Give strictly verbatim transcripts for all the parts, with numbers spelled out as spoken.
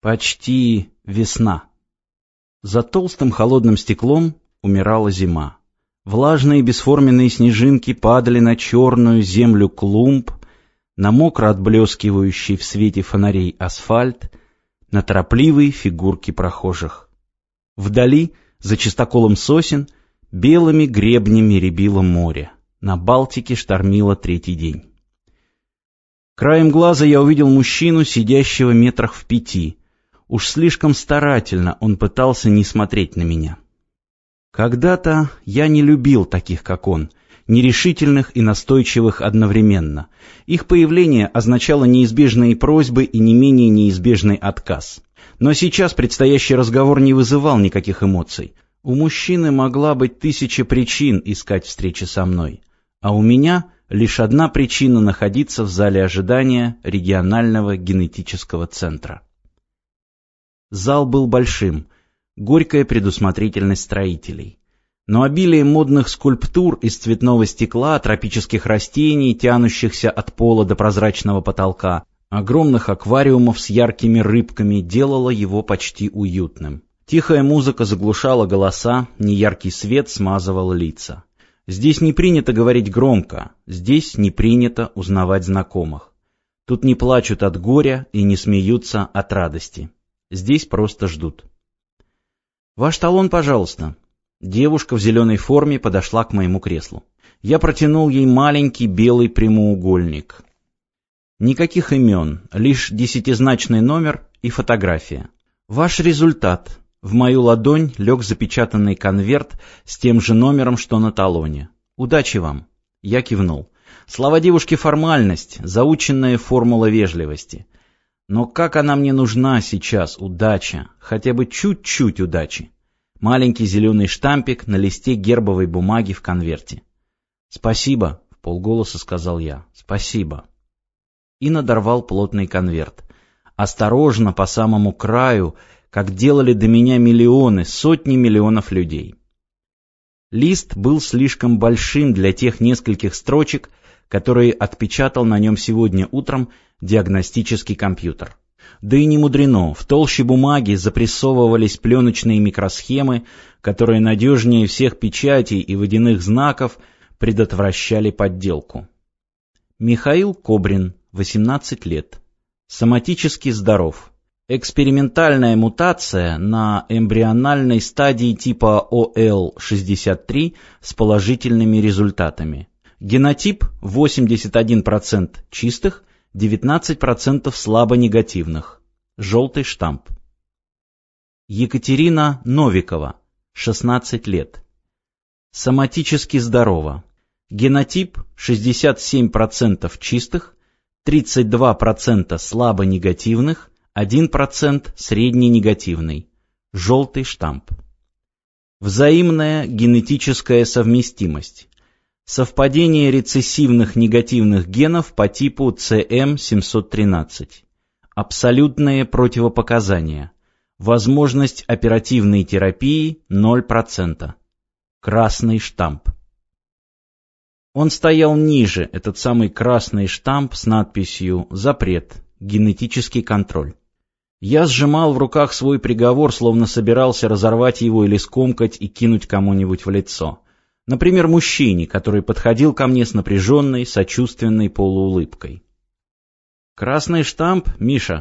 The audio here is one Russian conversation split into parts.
Почти весна. За толстым холодным стеклом умирала зима. Влажные бесформенные снежинки падали на черную землю клумб, на мокро отблескивающий в свете фонарей асфальт, на торопливые фигурки прохожих. Вдали, за чистоколом сосен, белыми гребнями рябило море. На Балтике штормило третий день. Краем глаза я увидел мужчину, сидящего метрах в пяти. Уж слишком старательно он пытался не смотреть на меня. Когда-то я не любил таких, как он, нерешительных и настойчивых одновременно. Их появление означало неизбежные просьбы и не менее неизбежный отказ. Но сейчас предстоящий разговор не вызывал никаких эмоций. У мужчины могла быть тысяча причин искать встречи со мной, а у меня лишь одна причина находиться в зале ожидания регионального генетического центра. Зал был большим, горькая предусмотрительность строителей. Но обилие модных скульптур из цветного стекла, тропических растений, тянущихся от пола до прозрачного потолка, огромных аквариумов с яркими рыбками делало его почти уютным. Тихая музыка заглушала голоса, неяркий свет смазывал лица. Здесь не принято говорить громко, здесь не принято узнавать знакомых. Тут не плачут от горя и не смеются от радости. Здесь просто ждут. «Ваш талон, пожалуйста». Девушка в зеленой форме подошла к моему креслу. Я протянул ей маленький белый прямоугольник. Никаких имен, лишь десятизначный номер и фотография. «Ваш результат». В мою ладонь лег запечатанный конверт с тем же номером, что на талоне. «Удачи вам». Я кивнул. Слова девушки — формальность, заученная формула вежливости. Но как она мне нужна сейчас, удача, хотя бы чуть-чуть удачи. Маленький зеленый штампик на листе гербовой бумаги в конверте. «Спасибо», — вполголоса сказал я, — «спасибо». И надорвал плотный конверт. Осторожно, по самому краю, как делали до меня миллионы, сотни миллионов людей. Лист был слишком большим для тех нескольких строчек, которые отпечатал на нем сегодня утром диагностический компьютер. Да и не мудрено, в толще бумаги запрессовывались пленочные микросхемы, которые надежнее всех печатей и водяных знаков предотвращали подделку. Михаил Кобрин, восемнадцать лет. Соматически здоров. Экспериментальная мутация на эмбриональной стадии типа о эл шестьдесят три с положительными результатами. Генотип восемьдесят один процент чистых, девятнадцать процентов слабонегативных. Желтый штамп. Екатерина Новикова, шестнадцать лет. Соматически здорова. Генотип шестьдесят семь процентов чистых, тридцать два процента слабонегативных, один процент средненегативный. Желтый штамп. Взаимная генетическая совместимость. Совпадение рецессивных негативных генов по типу си эм семьсот тринадцать. Абсолютные противопоказания. Возможность оперативной терапии ноль процентов. Красный штамп. Он стоял ниже, этот самый красный штамп с надписью «Запрет. Генетический контроль». Я сжимал в руках свой приговор, словно собирался разорвать его или скомкать и кинуть кому-нибудь в лицо. Например, мужчине, который подходил ко мне с напряженной, сочувственной полуулыбкой. «Красный штамп, Миша?»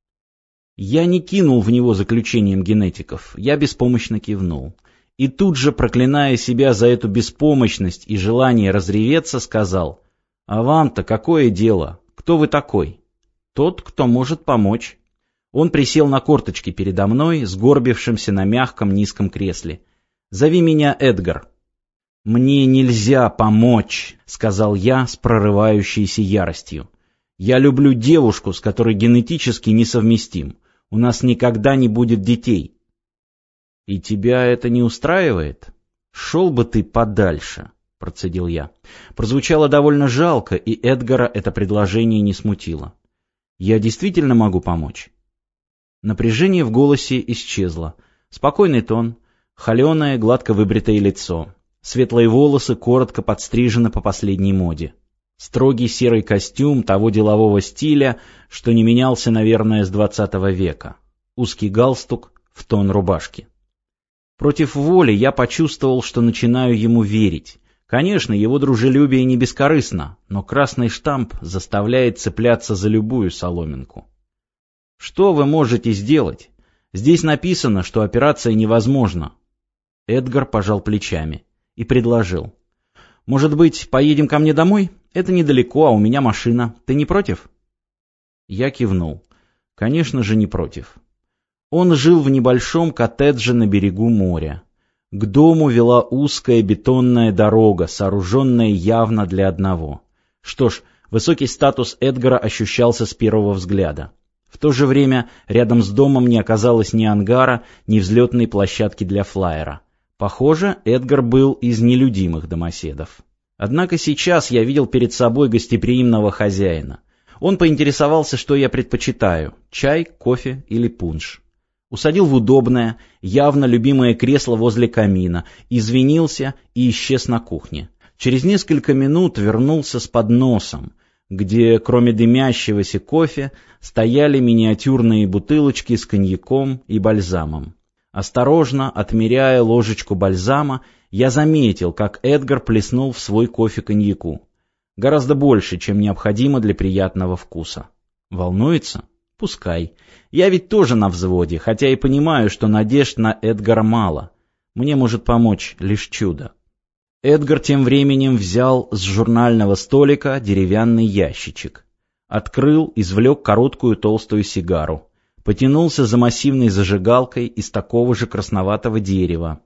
Я не кинул в него заключением генетиков, я беспомощно кивнул. И тут же, проклиная себя за эту беспомощность и желание разреветься, сказал: «А вам-то какое дело? Кто вы такой?» «Тот, кто может помочь». Он присел на корточки передо мной, сгорбившимся на мягком низком кресле. «Зови меня Эдгар». «Мне нельзя помочь», — сказал я с прорывающейся яростью. «Я люблю девушку, с которой генетически несовместим. У нас никогда не будет детей». «И тебя это не устраивает? Шел бы ты подальше», — процедил я. Прозвучало довольно жалко, и Эдгара это предложение не смутило. «Я действительно могу помочь?» Напряжение в голосе исчезло. Спокойный тон, холеное, гладко выбритое лицо. Светлые волосы коротко подстрижены по последней моде. Строгий серый костюм того делового стиля, что не менялся, наверное, с двадцатого века. узкий галстук в тон рубашки. Против воли я почувствовал, что начинаю ему верить. Конечно, его дружелюбие не бескорыстно, но красный штамп заставляет цепляться за любую соломинку. «Что вы можете сделать? Здесь написано, что операция невозможна». Эдгар пожал плечами и предложил. «Может быть, поедем ко мне домой? Это недалеко, а у меня машина. Ты не против?» Я кивнул. Конечно же, не против. Он жил в небольшом коттедже на берегу моря. К дому вела узкая бетонная дорога, сооруженная явно для одного. Что ж, высокий статус Эдгара ощущался с первого взгляда. В то же время рядом с домом не оказалось ни ангара, ни взлетной площадки для флайера. Похоже, Эдгар был из нелюдимых домоседов. Однако сейчас я видел перед собой гостеприимного хозяина. Он поинтересовался, что я предпочитаю – чай, кофе или пунш. Усадил в удобное, явно любимое кресло возле камина, извинился и исчез на кухне. Через несколько минут вернулся с подносом, где, кроме дымящегося кофе, стояли миниатюрные бутылочки с коньяком и бальзамом. Осторожно, отмеряя ложечку бальзама, я заметил, как Эдгар плеснул в свой кофе коньяку. Гораздо больше, чем необходимо для приятного вкуса. Волнуется? Пускай. Я ведь тоже на взводе, хотя и понимаю, что надежд на Эдгара мало. Мне может помочь лишь чудо. Эдгар тем временем взял с журнального столика деревянный ящичек. Открыл, извлек короткую толстую сигару. Потянулся за массивной зажигалкой из такого же красноватого дерева.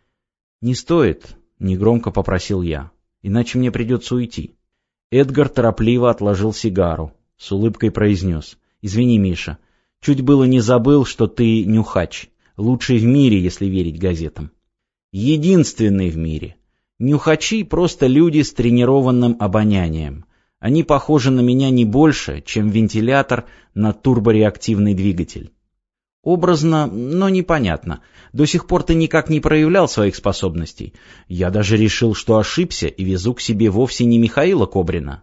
«Не стоит», — негромко попросил я, — «иначе мне придется уйти». Эдгар торопливо отложил сигару, с улыбкой произнес. «Извини, Миша, чуть было не забыл, что ты нюхач, лучший в мире, если верить газетам. Единственный в мире. Нюхачи — просто люди с тренированным обонянием. Они похожи на меня не больше, чем вентилятор на турбореактивный двигатель». Образно, но непонятно. До сих пор ты никак не проявлял своих способностей. Я даже решил, что ошибся и везу к себе вовсе не Михаила Кобрина.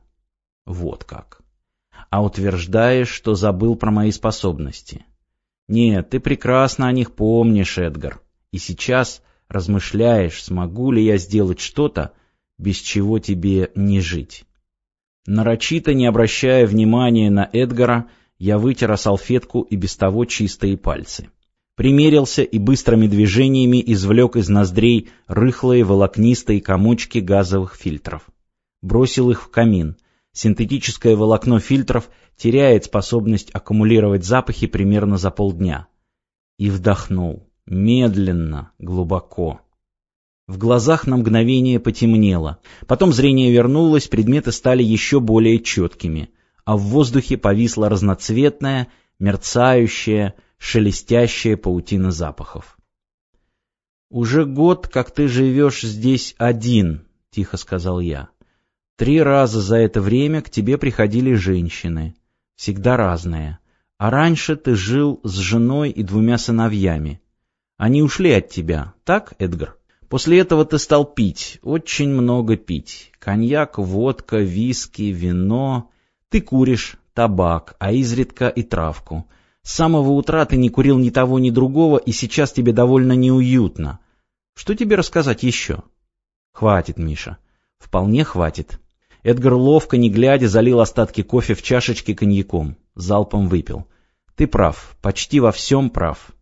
Вот как. А утверждаешь, что забыл про мои способности. Нет, ты прекрасно о них помнишь, Эдгар. И сейчас размышляешь, смогу ли я сделать что-то, без чего тебе не жить. Нарочито не обращая внимания на Эдгара, я вытер о салфетку и без того чистые пальцы. Примерился и быстрыми движениями извлек из ноздрей рыхлые волокнистые комочки газовых фильтров. Бросил их в камин. Синтетическое волокно фильтров теряет способность аккумулировать запахи примерно за полдня. И вдохнул. Медленно, глубоко. В глазах на мгновение потемнело. Потом зрение вернулось, предметы стали еще более четкими. А в воздухе повисла разноцветная, мерцающая, шелестящая паутина запахов. «Уже год, как ты живешь здесь один», — тихо сказал я. «Три раза за это время к тебе приходили женщины, всегда разные. А раньше ты жил с женой и двумя сыновьями. Они ушли от тебя, так, Эдгар? После этого ты стал пить, очень много пить. Коньяк, водка, виски, вино. Ты куришь табак, а изредка и травку. С самого утра ты не курил ни того, ни другого, и сейчас тебе довольно неуютно. Что тебе рассказать еще?» «Хватит, Миша. Вполне хватит». Эдгар ловко, не глядя, залил остатки кофе в чашечке коньяком. Залпом выпил. «Ты прав, почти во всем прав.